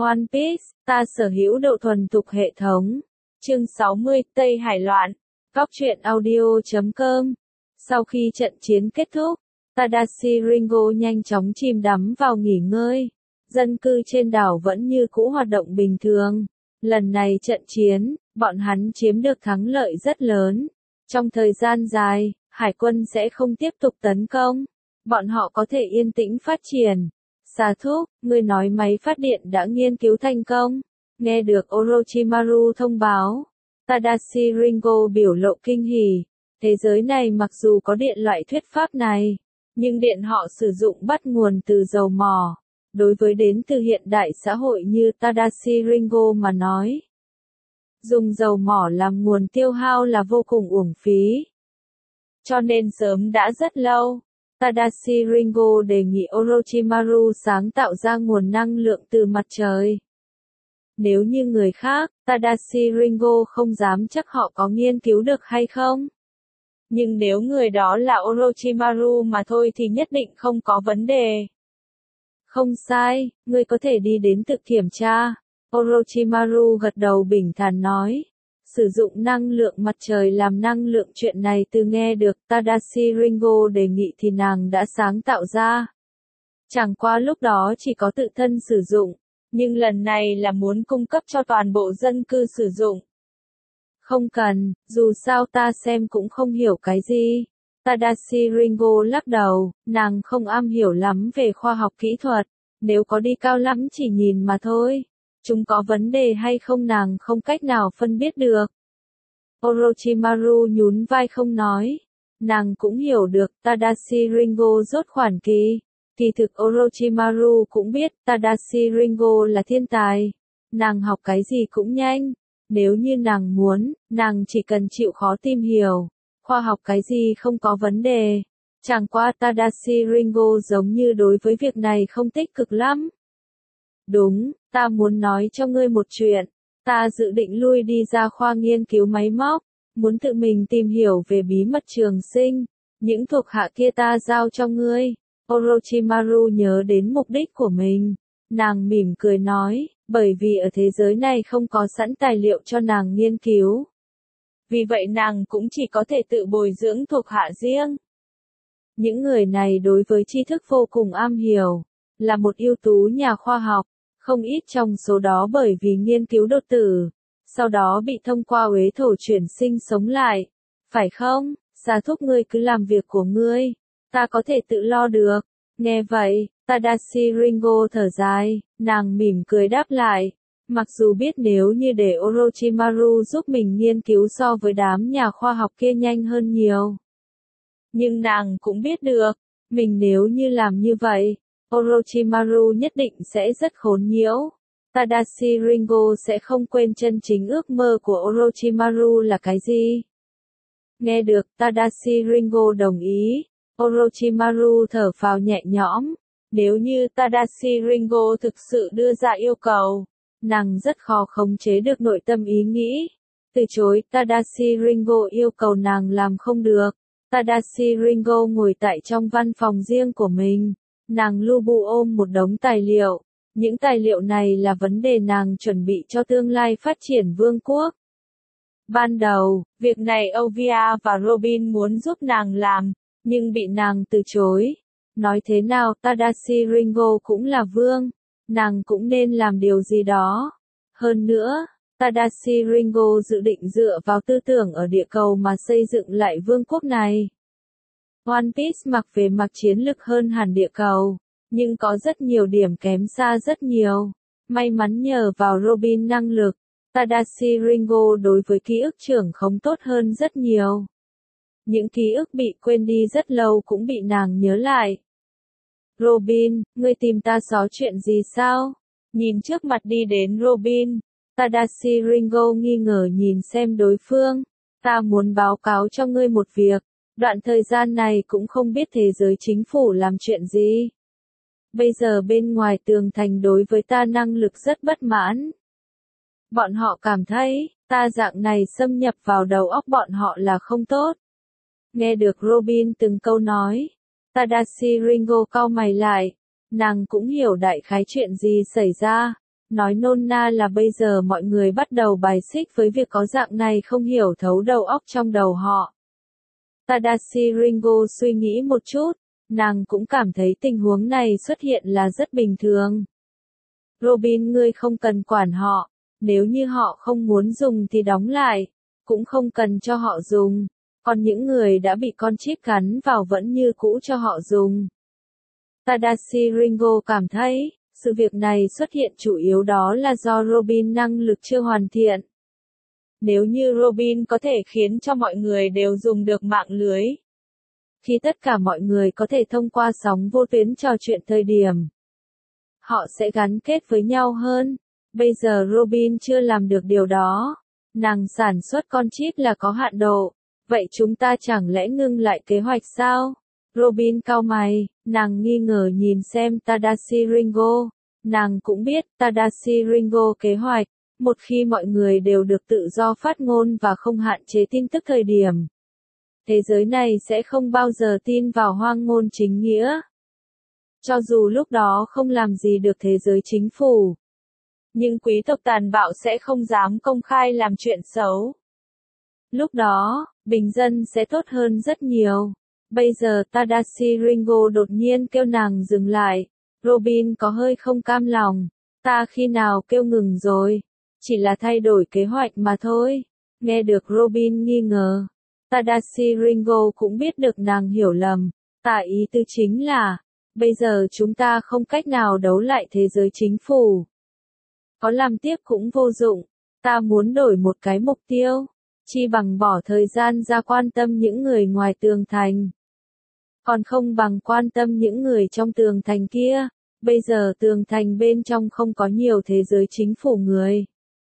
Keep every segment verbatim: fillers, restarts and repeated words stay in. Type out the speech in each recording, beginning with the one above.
One Piece, ta sở hữu độ thuần thục hệ thống. Chương sáu mươi, Tây Hải loạn. Góc truyện audio chấm com. Sau khi trận chiến kết thúc, Tadashi Ringo nhanh chóng chìm đắm vào nghỉ ngơi. Dân cư trên đảo vẫn như cũ hoạt động bình thường. Lần này trận chiến, bọn hắn chiếm được thắng lợi rất lớn. Trong thời gian dài, hải quân sẽ không tiếp tục tấn công. Bọn họ có thể yên tĩnh phát triển. Sa thúc, ngươi nói máy phát điện đã nghiên cứu thành công. Nghe được Orochimaru thông báo, Tadashi Ringo biểu lộ kinh hỉ. Thế giới này mặc dù có điện loại thuyết pháp này, nhưng điện họ sử dụng bắt nguồn từ dầu mỏ. Đối với đến từ hiện đại xã hội như Tadashi Ringo mà nói, dùng dầu mỏ làm nguồn tiêu hao là vô cùng uổng phí. Cho nên sớm đã rất lâu, Tadashi Ringo đề nghị Orochimaru sáng tạo ra nguồn năng lượng từ mặt trời. Nếu như người khác, Tadashi Ringo không dám chắc họ có nghiên cứu được hay không. Nhưng nếu người đó là Orochimaru mà thôi thì nhất định không có vấn đề. Không sai, ngươi có thể đi đến tự kiểm tra. Orochimaru gật đầu bình thản nói. Sử dụng năng lượng mặt trời làm năng lượng, chuyện này từ nghe được Tadashi Ringo đề nghị thì nàng đã sáng tạo ra. Chẳng qua lúc đó chỉ có tự thân sử dụng, nhưng lần này là muốn cung cấp cho toàn bộ dân cư sử dụng. Không cần, dù sao ta xem cũng không hiểu cái gì. Tadashi Ringo lắc đầu, nàng không am hiểu lắm về khoa học kỹ thuật, nếu có đi cao lắm chỉ nhìn mà thôi. Chúng có vấn đề hay không nàng không cách nào phân biết được. Orochimaru nhún vai không nói. Nàng cũng hiểu được Tadashi Ringo rốt khoản kỳ. Kỳ thực Orochimaru cũng biết Tadashi Ringo là thiên tài. Nàng học cái gì cũng nhanh. Nếu như nàng muốn, nàng chỉ cần chịu khó tìm hiểu. Khoa học cái gì không có vấn đề. Chẳng qua Tadashi Ringo giống như đối với việc này không tích cực lắm. Đúng, ta muốn nói cho ngươi một chuyện. Ta dự định lui đi ra khoa nghiên cứu máy móc, muốn tự mình tìm hiểu về bí mật trường sinh. Những thuộc hạ kia ta giao cho ngươi. Orochimaru nhớ đến mục đích của mình. Nàng mỉm cười nói, bởi vì ở thế giới này không có sẵn tài liệu cho nàng nghiên cứu. Vì vậy nàng cũng chỉ có thể tự bồi dưỡng thuộc hạ riêng. Những người này đối với tri thức vô cùng am hiểu, là một ưu tú nhà khoa học. Không ít trong số đó bởi vì nghiên cứu đột tử, sau đó bị thông qua uế thổ chuyển sinh sống lại. Phải không? Sa thúc ngươi cứ làm việc của ngươi, ta có thể tự lo được. Nghe vậy, Tadashi Ringo thở dài, nàng mỉm cười đáp lại. Mặc dù biết nếu như để Orochimaru giúp mình nghiên cứu so với đám nhà khoa học kia nhanh hơn nhiều. Nhưng nàng cũng biết được, mình nếu như làm như vậy, Orochimaru nhất định sẽ rất khốn nhiễu. Tadashi Ringo sẽ không quên chân chính ước mơ của Orochimaru là cái gì. Nghe được Tadashi Ringo đồng ý, Orochimaru thở phào nhẹ nhõm. Nếu như Tadashi Ringo thực sự đưa ra yêu cầu, nàng rất khó khống chế được nội tâm ý nghĩ. Từ chối Tadashi Ringo yêu cầu nàng làm không được. Tadashi Ringo ngồi tại trong văn phòng riêng của mình. Nàng lu bu ôm một đống tài liệu. Những tài liệu này là vấn đề nàng chuẩn bị cho tương lai phát triển vương quốc. Ban đầu, việc này Ovia và Robin muốn giúp nàng làm, nhưng bị nàng từ chối. Nói thế nào Tadashi Ringo cũng là vương, nàng cũng nên làm điều gì đó. Hơn nữa, Tadashi Ringo dự định dựa vào tư tưởng ở địa cầu mà xây dựng lại vương quốc này. One Piece mặc về mặt chiến lực hơn hẳn địa cầu, nhưng có rất nhiều điểm kém xa rất nhiều. May mắn nhờ vào Robin năng lực, Tadashi Ringo đối với ký ức trưởng không tốt hơn rất nhiều. Những ký ức bị quên đi rất lâu cũng bị nàng nhớ lại. Robin, ngươi tìm ta xó chuyện gì sao? Nhìn trước mặt đi đến Robin, Tadashi Ringo nghi ngờ nhìn xem đối phương. Ta muốn báo cáo cho ngươi một việc. Đoạn thời gian này cũng không biết thế giới chính phủ làm chuyện gì. Bây giờ bên ngoài tường thành đối với ta năng lực rất bất mãn. Bọn họ cảm thấy, ta dạng này xâm nhập vào đầu óc bọn họ là không tốt. Nghe được Robin từng câu nói, Tadashi Ringo cau mày lại. Nàng cũng hiểu đại khái chuyện gì xảy ra. Nói nôm na là bây giờ mọi người bắt đầu bài xích với việc có dạng này không hiểu thấu đầu óc trong đầu họ. Tadashi Ringo suy nghĩ một chút, nàng cũng cảm thấy tình huống này xuất hiện là rất bình thường. Robin, ngươi không cần quản họ, nếu như họ không muốn dùng thì đóng lại, cũng không cần cho họ dùng, còn những người đã bị con chip gắn vào vẫn như cũ cho họ dùng. Tadashi Ringo cảm thấy, sự việc này xuất hiện chủ yếu đó là do Robin năng lực chưa hoàn thiện. Nếu như Robin có thể khiến cho mọi người đều dùng được mạng lưới, khi tất cả mọi người có thể thông qua sóng vô tuyến trò chuyện thời điểm, họ sẽ gắn kết với nhau hơn. Bây giờ Robin chưa làm được điều đó. Nàng sản xuất con chip là có hạn độ. Vậy chúng ta chẳng lẽ ngưng lại kế hoạch sao? Robin cau mày, nàng nghi ngờ nhìn xem Tadashi Ringo. Nàng cũng biết Tadashi Ringo kế hoạch, một khi mọi người đều được tự do phát ngôn và không hạn chế tin tức thời điểm, thế giới này sẽ không bao giờ tin vào hoang ngôn chính nghĩa. Cho dù lúc đó không làm gì được thế giới chính phủ, nhưng quý tộc tàn bạo sẽ không dám công khai làm chuyện xấu. Lúc đó, bình dân sẽ tốt hơn rất nhiều. Bây giờ Tadashi Ringo đột nhiên kêu nàng dừng lại. Robin có hơi không cam lòng. Ta khi nào kêu ngừng rồi? Chỉ là thay đổi kế hoạch mà thôi. Nghe được Robin nghi ngờ. Tadashi Ringo cũng biết được nàng hiểu lầm. Ta ý tư chính là, bây giờ chúng ta không cách nào đấu lại thế giới chính phủ. Có làm tiếp cũng vô dụng. Ta muốn đổi một cái mục tiêu. Chi bằng bỏ thời gian ra quan tâm những người ngoài tường thành. Còn không bằng quan tâm những người trong tường thành kia. Bây giờ tường thành bên trong không có nhiều thế giới chính phủ người.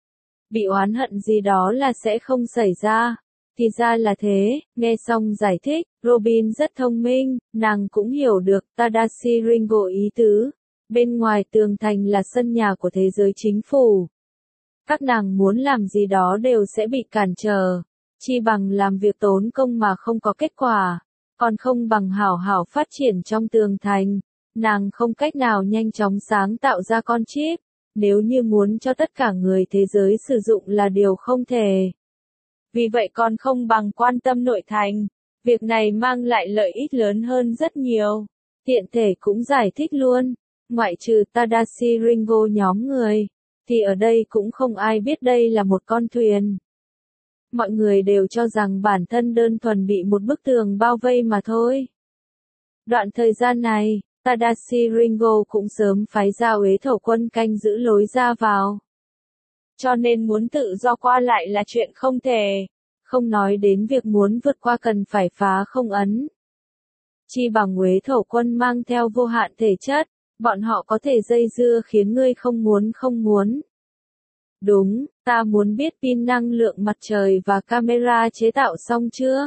Bị oán hận gì đó là sẽ không xảy ra. Thì ra là thế, nghe xong giải thích, Robin rất thông minh, nàng cũng hiểu được Tadashi Ringo ý tứ. Bên ngoài tường thành là sân nhà của thế giới chính phủ. Các nàng muốn làm gì đó đều sẽ bị cản trở. Chi bằng làm việc tốn công mà không có kết quả. Còn không bằng hảo hảo phát triển trong tường thành. Nàng không cách nào nhanh chóng sáng tạo ra con chip. Nếu như muốn cho tất cả người thế giới sử dụng là điều không thể. Vì vậy còn không bằng quan tâm nội thành. Việc này mang lại lợi ích lớn hơn rất nhiều. Tiện thể cũng giải thích luôn. Ngoại trừ Tadashi Ringo nhóm người, thì ở đây cũng không ai biết đây là một con thuyền. Mọi người đều cho rằng bản thân đơn thuần bị một bức tường bao vây mà thôi. Đoạn thời gian này, Tadashi Ringo cũng sớm phái ra uế thổ quân canh giữ lối ra vào. Cho nên muốn tự do qua lại là chuyện không thể. Không nói đến việc muốn vượt qua cần phải phá không ấn. Chi bằng uế thổ quân mang theo vô hạn thể chất. Bọn họ có thể dây dưa khiến ngươi không muốn không muốn. Đúng, ta muốn biết pin năng lượng mặt trời và camera chế tạo xong chưa?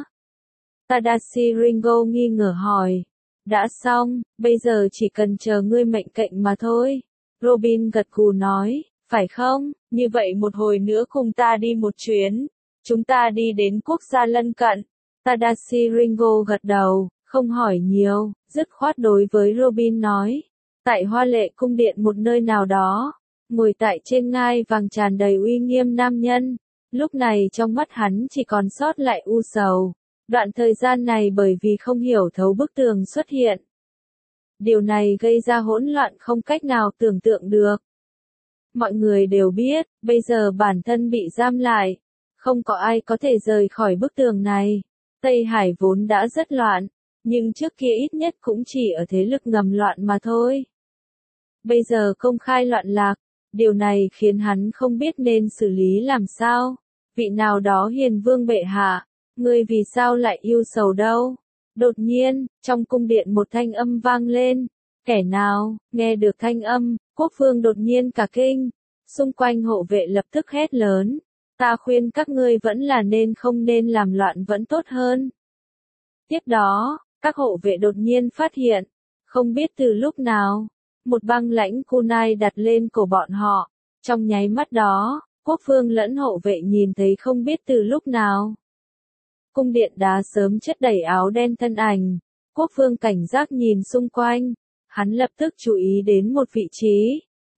Tadashi Ringo nghi ngờ hỏi. Đã xong, bây giờ chỉ cần chờ ngươi mệnh lệnh mà thôi. Robin gật gù nói, phải không? Như vậy một hồi nữa cùng ta đi một chuyến. Chúng ta đi đến quốc gia lân cận. Tadashi Ringo gật đầu, không hỏi nhiều, dứt khoát đối với Robin nói. Tại Hoa Lệ cung điện một nơi nào đó, ngồi tại trên ngai vàng tràn đầy uy nghiêm nam nhân, lúc này trong mắt hắn chỉ còn sót lại u sầu. Đoạn thời gian này bởi vì không hiểu thấu bức tường xuất hiện. Điều này gây ra hỗn loạn không cách nào tưởng tượng được. Mọi người đều biết, bây giờ bản thân bị giam lại, không có ai có thể rời khỏi bức tường này. Tây Hải vốn đã rất loạn, nhưng trước kia ít nhất cũng chỉ ở thế lực ngầm loạn mà thôi. Bây giờ công khai loạn lạc, điều này khiến hắn không biết nên xử lý làm sao. Vị nào đó hiền vương bệ hạ, ngươi vì sao lại yêu sầu đâu? Đột nhiên, trong cung điện một thanh âm vang lên. Kẻ nào, nghe được thanh âm, quốc vương đột nhiên cả kinh. Xung quanh hộ vệ lập tức hét lớn. Ta khuyên các ngươi vẫn là nên không nên làm loạn vẫn tốt hơn. Tiếp đó, các hộ vệ đột nhiên phát hiện, không biết từ lúc nào, một băng lãnh kunai đặt lên cổ bọn họ. Trong nháy mắt đó, quốc vương lẫn hộ vệ nhìn thấy không biết từ lúc nào. Cung điện đá sớm chất đầy áo đen thân ảnh. Quốc vương cảnh giác nhìn xung quanh. Hắn lập tức chú ý đến một vị trí.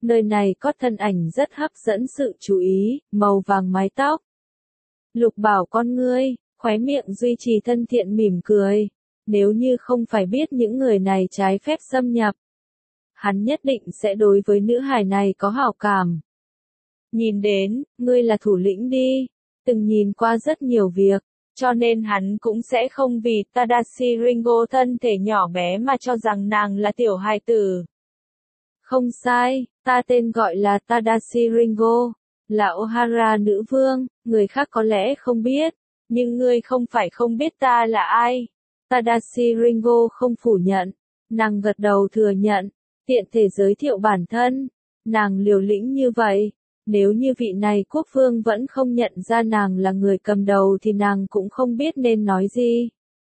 Nơi này có thân ảnh rất hấp dẫn sự chú ý, màu vàng mái tóc. Lục Bảo con ngươi, khóe miệng duy trì thân thiện mỉm cười. Nếu như không phải biết những người này trái phép xâm nhập, hắn nhất định sẽ đối với nữ hài này có hảo cảm. Nhìn đến, ngươi là thủ lĩnh đi, từng nhìn qua rất nhiều việc, cho nên hắn cũng sẽ không vì Tadashi Ringo thân thể nhỏ bé mà cho rằng nàng là tiểu hài tử. Không sai, ta tên gọi là Tadashi Ringo, là Ohara nữ vương, người khác có lẽ không biết, nhưng ngươi không phải không biết ta là ai. Tadashi Ringo không phủ nhận, nàng gật đầu thừa nhận, tiện thể giới thiệu bản thân, nàng liều lĩnh như vậy, nếu như vị này quốc vương vẫn không nhận ra nàng là người cầm đầu thì nàng cũng không biết nên nói gì.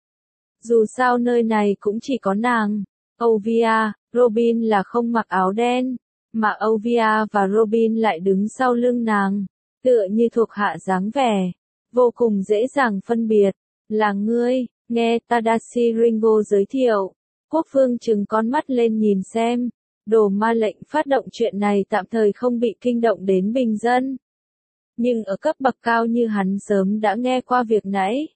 Dù sao nơi này cũng chỉ có nàng, Ovia, Robin là không mặc áo đen, mà Ovia và Robin lại đứng sau lưng nàng, tựa như thuộc hạ dáng vẻ, vô cùng dễ dàng phân biệt, là ngươi. Nghe Tadashi Ringo giới thiệu, quốc vương trừng con mắt lên nhìn xem, đồ ma lệnh phát động chuyện này tạm thời không bị kinh động đến bình dân. Nhưng ở cấp bậc cao như hắn sớm đã nghe qua việc nãy.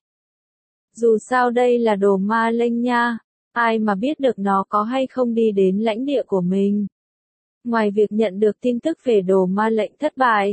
Dù sao đây là đồ ma lệnh nha, ai mà biết được nó có hay không đi đến lãnh địa của mình. Ngoài việc nhận được tin tức về đồ ma lệnh thất bại,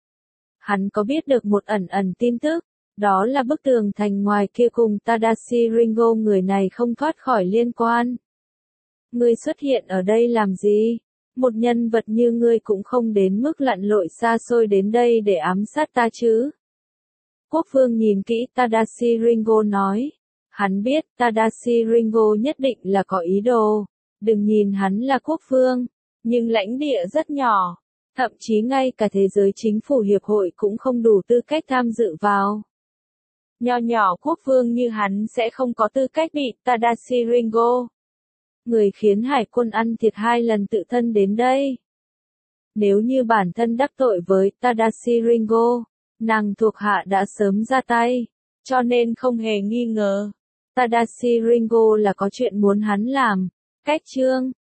hắn có biết được một ẩn ẩn tin tức. Đó là bức tường thành ngoài kia cùng Tadashi Ringo người này không thoát khỏi liên quan. Ngươi xuất hiện ở đây làm gì? Một nhân vật như ngươi cũng không đến mức lặn lội xa xôi đến đây để ám sát ta chứ. Quốc vương nhìn kỹ Tadashi Ringo nói. Hắn biết Tadashi Ringo nhất định là có ý đồ. Đừng nhìn hắn là quốc vương, nhưng lãnh địa rất nhỏ. Thậm chí ngay cả thế giới chính phủ hiệp hội cũng không đủ tư cách tham dự vào. Nho nhỏ quốc vương như hắn sẽ không có tư cách bị Tadashi Ringo. Người khiến hải quân ăn thiệt hai lần tự thân đến đây. Nếu như bản thân đắc tội với Tadashi Ringo, nàng thuộc hạ đã sớm ra tay, cho nên không hề nghi ngờ. Tadashi Ringo là có chuyện muốn hắn làm. Cách chương